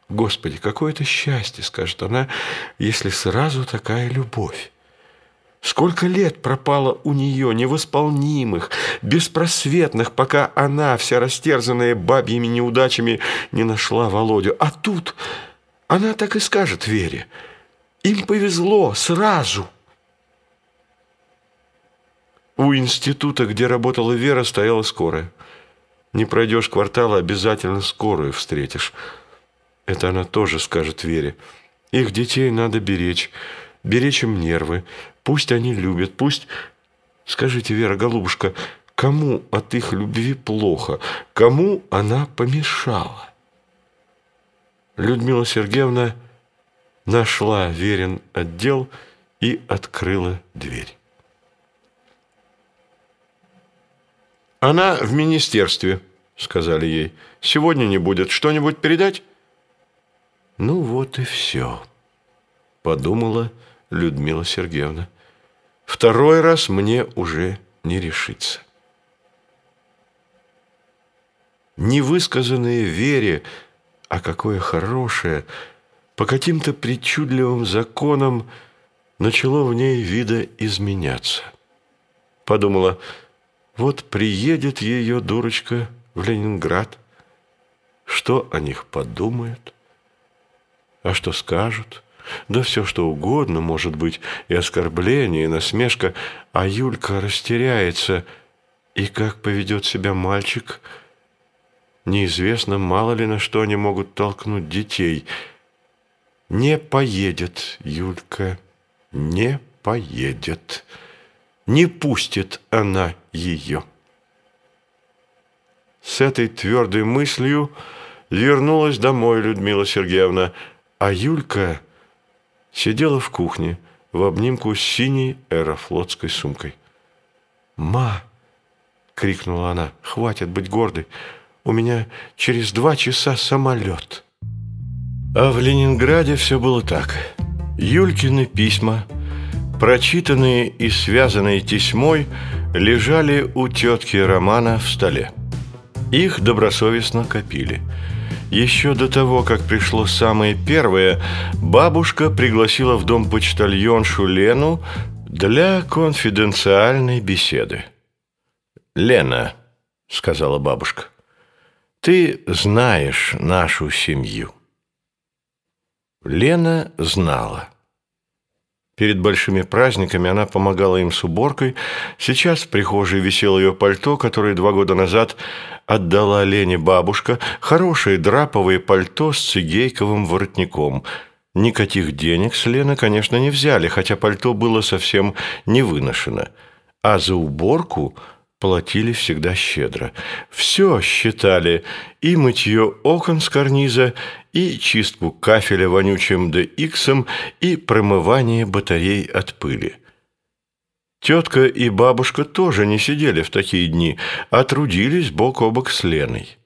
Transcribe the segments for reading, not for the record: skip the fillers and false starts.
Господи, какое это счастье, скажет она, если сразу такая любовь. Сколько лет пропало у нее, невосполнимых, беспросветных, пока она, вся растерзанная бабьими неудачами, не нашла Володю. А тут она так и скажет Вере: им повезло сразу. У института, где работала Вера, стояла скорая. Не пройдешь квартала, обязательно скорую встретишь. Это она тоже скажет Вере. Их детей надо беречь, беречь им нервы. Пусть они любят, пусть... Скажите, Вера, голубушка, кому от их любви плохо? Кому она помешала? Людмила Сергеевна нашла Верин отдел и открыла дверь. «Она в министерстве», — сказали ей. «Сегодня не будет. Что-нибудь передать?» «Ну вот и все», — подумала Людмила Сергеевна. «Второй раз мне уже не решиться». Невысказанное Вере, а какое хорошее, по каким-то причудливым законам начало в ней видоизменяться. Подумала: вот приедет ее дурочка в Ленинград, что о них подумают, а что скажут? Да все, что угодно, может быть, и оскорбление, и насмешка, а Юлька растеряется, и как поведет себя мальчик, неизвестно, мало ли на что они могут толкнуть детей. Не поедет Юлька, не поедет, не пустит она ее. С этой твердой мыслью вернулась домой Людмила Сергеевна, а Юлька сидела в кухне в обнимку с синей аэрофлотской сумкой. «Ма!» — крикнула она. «Хватит быть гордой. У меня через 2 часа самолет». А в Ленинграде все было так. Юлькины письма, прочитанные и связанные тесьмой, лежали у тетки Романа в столе. Их добросовестно копили. Еще до того, как пришло самое первое, бабушка пригласила в дом почтальоншу Лену для конфиденциальной беседы. «Лена», — сказала бабушка, — «ты знаешь нашу семью». Лена знала. Перед большими праздниками она помогала им с уборкой. Сейчас в прихожей висело ее пальто, которое 2 года назад отдала Лене бабушка. Хорошее драповое пальто с цигейковым воротником. Никаких денег с Лены, конечно, не взяли, хотя пальто было совсем не выношено. А за уборку платили всегда щедро. Все считали: и мытье окон с карниза, и чистку кафеля вонючим DX, и промывание батарей от пыли. Тетка и бабушка тоже не сидели в такие дни, а трудились бок о бок с Леной.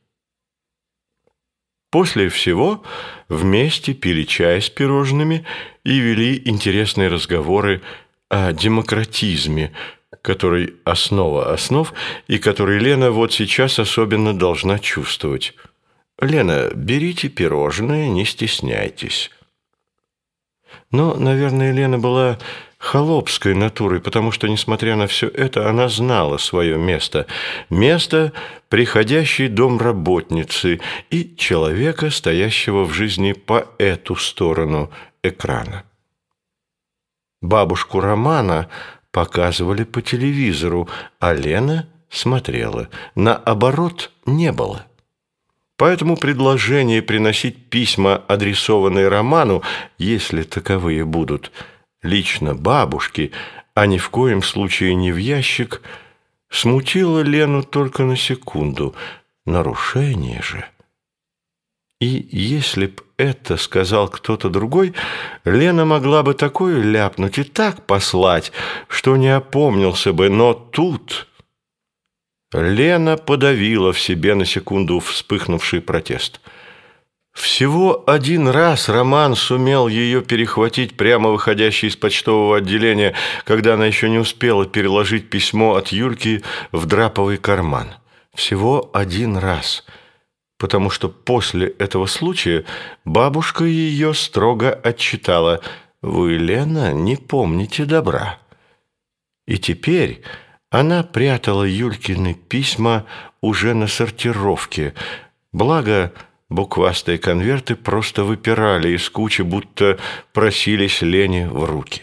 После всего вместе пили чай с пирожными и вели интересные разговоры о демократизме, который основа основ и который Лена вот сейчас особенно должна чувствовать. «Лена, берите пирожное, не стесняйтесь». Но, наверное, Лена была холопской натурой, потому что, несмотря на все это, она знала свое место. Место приходящей домработницы и человека, стоящего в жизни по эту сторону экрана. Бабушку Романа показывали по телевизору, а Лена смотрела. Наоборот, не было. Поэтому предложение приносить письма, адресованные Роману, если таковые будут, лично бабушке, а ни в коем случае не в ящик, смутило Лену только на секунду. Нарушение же. И если б это сказал кто-то другой, Лена могла бы такое ляпнуть и так послать, что не опомнился бы, но тут... Лена подавила в себе на секунду вспыхнувший протест. Всего 1 раз Роман сумел ее перехватить прямо выходящей из почтового отделения, когда она еще не успела переложить письмо от Юльки в драповый карман. Всего 1 раз. потому что после этого случая бабушка ее строго отчитала: «Вы, Лена, не помните добра». И теперь она прятала Юлькины письма уже на сортировке, благо буквастые конверты просто выпирали из кучи, будто просились Лене в руки.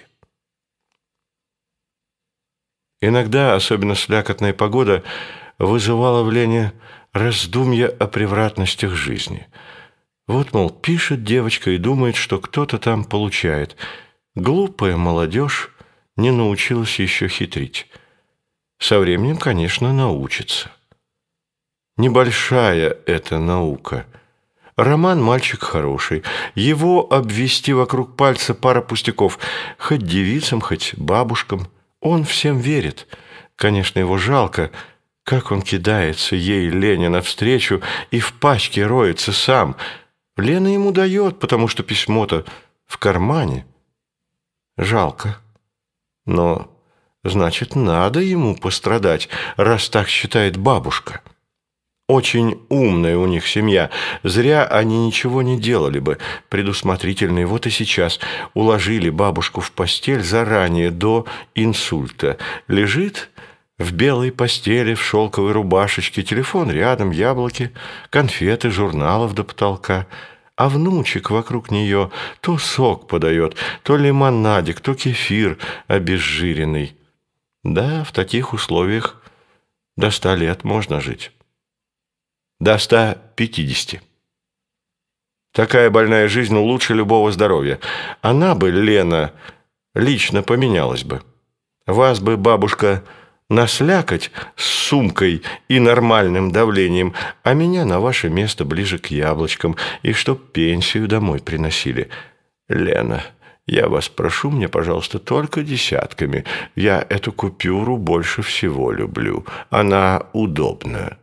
Иногда, особенно слякотная погода, вызывала в Лене раздумья о превратностях жизни. Вот, мол, пишет девочка и думает, что кто-то там получает. Глупая молодежь не научилась еще хитрить. Со временем, конечно, научится. Небольшая эта наука. Роман мальчик хороший. Его обвести вокруг пальца пара пустяков. Хоть девицам, хоть бабушкам. Он всем верит. Конечно, его жалко. Как он кидается ей, Лене, навстречу и в пачке роется сам. Лена ему дает, потому что письмо-то в кармане. Жалко. Но, значит, надо ему пострадать, раз так считает бабушка. Очень умная у них семья. Зря они ничего не делали бы. Предусмотрительные. Вот и сейчас уложили бабушку в постель заранее, до инсульта. Лежит в белой постели, в шелковой рубашечке, телефон рядом, яблоки, конфеты, журналов до потолка. А внучек вокруг нее то сок подает, то лимонадик, то кефир обезжиренный. Да, в таких условиях до 100 лет можно жить. До 150. Такая больная жизнь лучше любого здоровья. Она бы, Лена, лично поменялась бы. Вас бы, бабушка, наслякать с сумкой и нормальным давлением, а меня на ваше место ближе к яблочкам, и чтоб пенсию домой приносили. Лена, я вас прошу, мне, пожалуйста, только десятками. Я эту купюру больше всего люблю. Она удобная.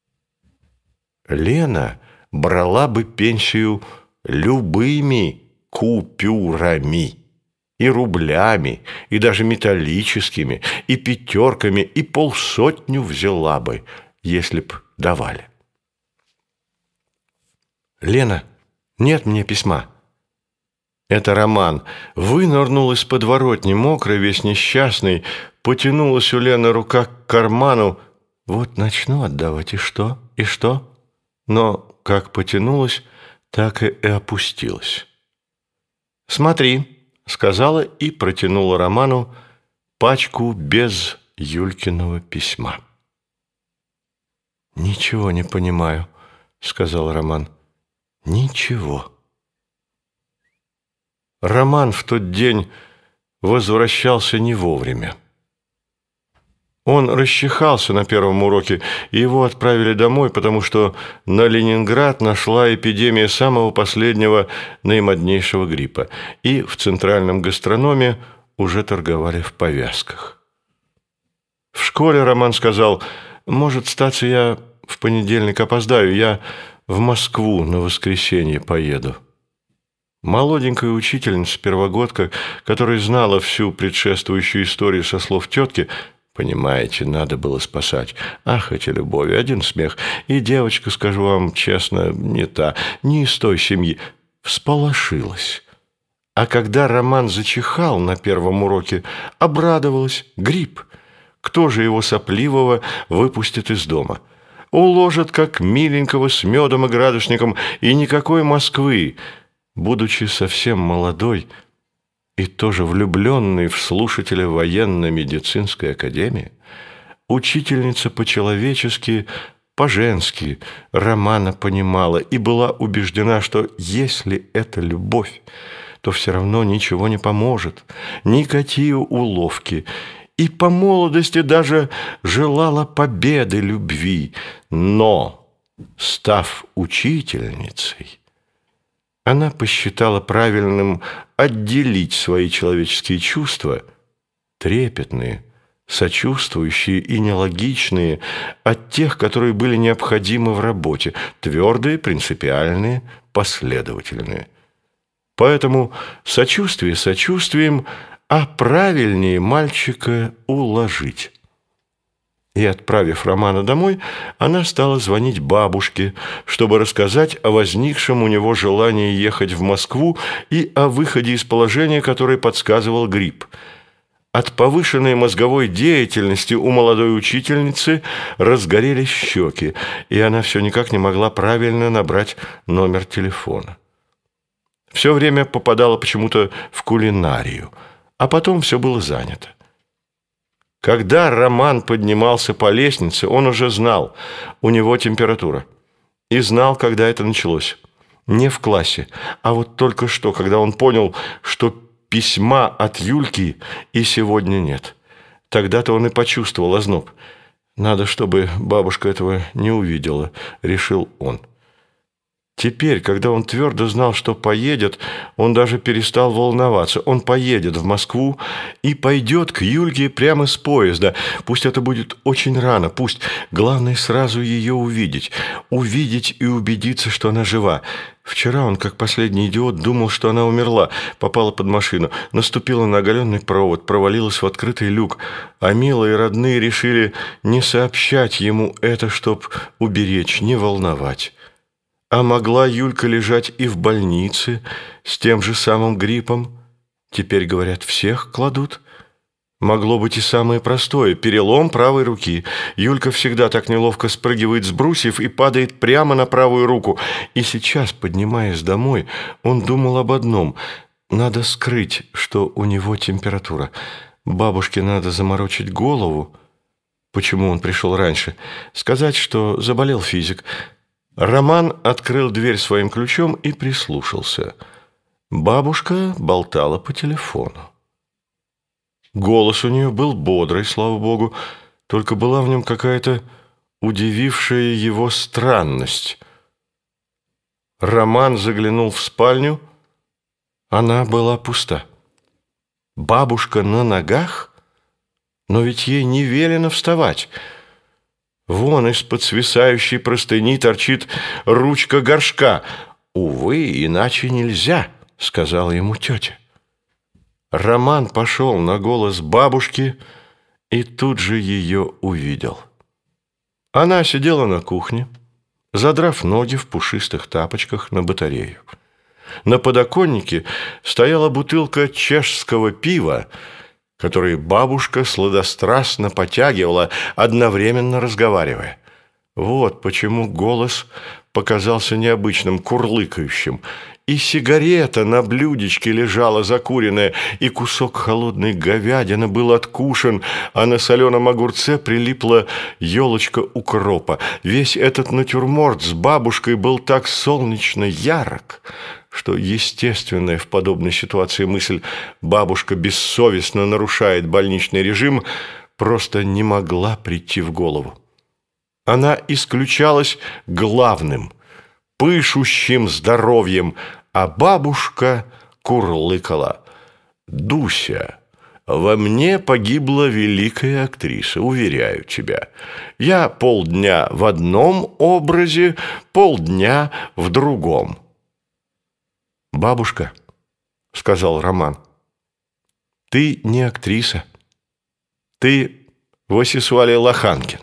Лена брала бы пенсию любыми купюрами, и рублями, и даже металлическими, и пятерками, и 50 взяла бы, если б давали. Лена, нет мне письма. Это Роман. Вынырнул из подворотни, мокрый, весь несчастный, потянулась у Лены рука к карману. Вот начну отдавать, и что? И что? Но как потянулась, так и опустилась. «Смотри», — сказала и протянула Роману пачку без Юлькиного письма. «Ничего не понимаю», — сказал Роман. «Ничего». Роман в тот день возвращался не вовремя. Он расчихался на первом уроке, и его отправили домой, потому что на Ленинград нашла эпидемия самого последнего наимоднейшего гриппа, и в центральном гастрономе уже торговали в повязках. В школе Роман сказал: «Может, статься, я в понедельник опоздаю, я в Москву на воскресенье поеду». Молоденькая учительница, первогодка, которая знала всю предшествующую историю со слов тетки, понимаете, надо было спасать. Ах, эти любови, один смех. И девочка, скажу вам честно, не та, не из той семьи, всполошилась. А когда Роман зачихал на первом уроке, обрадовалась: грипп. Кто же его сопливого выпустит из дома? Уложат, как миленького, с медом и градусником, и никакой Москвы. Будучи совсем молодой и тоже влюбленный в слушателя военно-медицинской академии, учительница по-человечески, по-женски Романа понимала и была убеждена, что если это любовь, то все равно ничего не поможет, никакие уловки, и по молодости даже желала победы любви. Но, став учительницей, она посчитала правильным отделить свои человеческие чувства, трепетные, сочувствующие и нелогичные, от тех, которые были необходимы в работе, твердые, принципиальные, последовательные. Поэтому сочувствие сочувствием, а правильнее мальчика уложить. И, отправив Романа домой, она стала звонить бабушке, чтобы рассказать о возникшем у него желании ехать в Москву и о выходе из положения, которое подсказывал грипп. От повышенной мозговой деятельности у молодой учительницы разгорелись щеки, и она все никак не могла правильно набрать номер телефона. Все время попадала почему-то в кулинарию, а потом все было занято. Когда Роман поднимался по лестнице, он уже знал, у него температура. И знал, когда это началось. Не в классе, а вот только что, когда он понял, что письма от Юльки и сегодня нет. Тогда-то он и почувствовал озноб. «Надо, чтобы бабушка этого не увидела», — решил он. Теперь, когда он твердо знал, что поедет, он даже перестал волноваться. Он поедет в Москву и пойдет к Юльке прямо с поезда. Пусть это будет очень рано, пусть. Главное, сразу ее увидеть. Увидеть и убедиться, что она жива. Вчера он, как последний идиот, думал, что она умерла, попала под машину, наступила на оголенный провод, провалилась в открытый люк. А милые родные решили не сообщать ему это, чтоб уберечь, не волновать. А могла Юлька лежать и в больнице с тем же самым гриппом? Теперь, говорят, всех кладут. Могло быть и самое простое – перелом правой руки. Юлька всегда так неловко спрыгивает с брусьев и падает прямо на правую руку. И сейчас, поднимаясь домой, он думал об одном – надо скрыть, что у него температура. Бабушке надо заморочить голову. Почему он пришел раньше? Сказать, что заболел физик – Роман открыл дверь своим ключом и прислушался. Бабушка болтала по телефону. Голос у нее был бодрый, слава богу, только была в нем какая-то удивившая его странность. Роман заглянул в спальню. Она была пуста. Бабушка на ногах? Но ведь ей не велено вставать. Вон из-под свисающей простыни торчит ручка горшка. «Увы, иначе нельзя», — сказала ему тетя. Роман пошел на голос бабушки и тут же ее увидел. Она сидела на кухне, задрав ноги в пушистых тапочках на батарею. На подоконнике стояла бутылка чешского пива, которые бабушка сладострастно потягивала, одновременно разговаривая. Вот почему голос показался необычным, курлыкающим. И сигарета на блюдечке лежала закуренная, и кусок холодной говядины был откушен, а на соленом огурце прилипла елочка укропа. Весь этот натюрморт с бабушкой был так солнечно ярок, что естественная в подобной ситуации мысль «бабушка бессовестно нарушает больничный режим» просто не могла прийти в голову. Она исключалась главным, пышущим здоровьем, а бабушка курлыкала: «Дуся, во мне погибла великая актриса, уверяю тебя. Я полдня в одном образе, полдня в другом». «Бабушка», — сказал Роман, — «ты не актриса. Ты Васисуалий Лоханкин».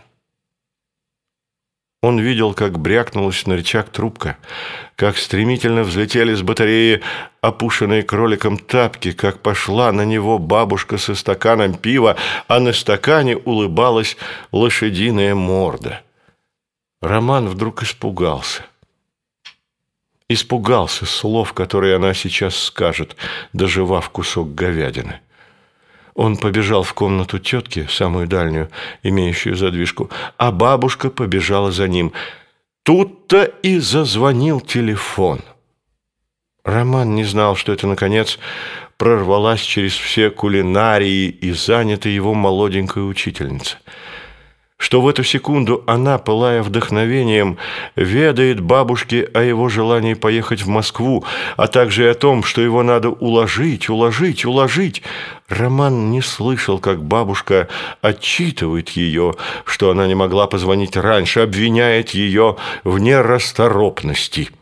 Он видел, как брякнулась на рычаг трубка, как стремительно взлетели с батареи опушенные кроликом тапки, как пошла на него бабушка со стаканом пива, а на стакане улыбалась лошадиная морда. Роман вдруг испугался. Испугался слов, которые она сейчас скажет, дожевав кусок говядины. Он побежал в комнату тетки, самую дальнюю, имеющую задвижку, а бабушка побежала за ним. Тут-то и зазвонил телефон. Роман не знал, что это, наконец, прорвалась через все кулинарии и занята его молоденькая учительница. Что в эту секунду она, пылая вдохновением, ведает бабушке о его желании поехать в Москву, а также о том, что его надо уложить. Роман не слышал, как бабушка отчитывает ее, что она не могла позвонить раньше, обвиняет ее в нерасторопности.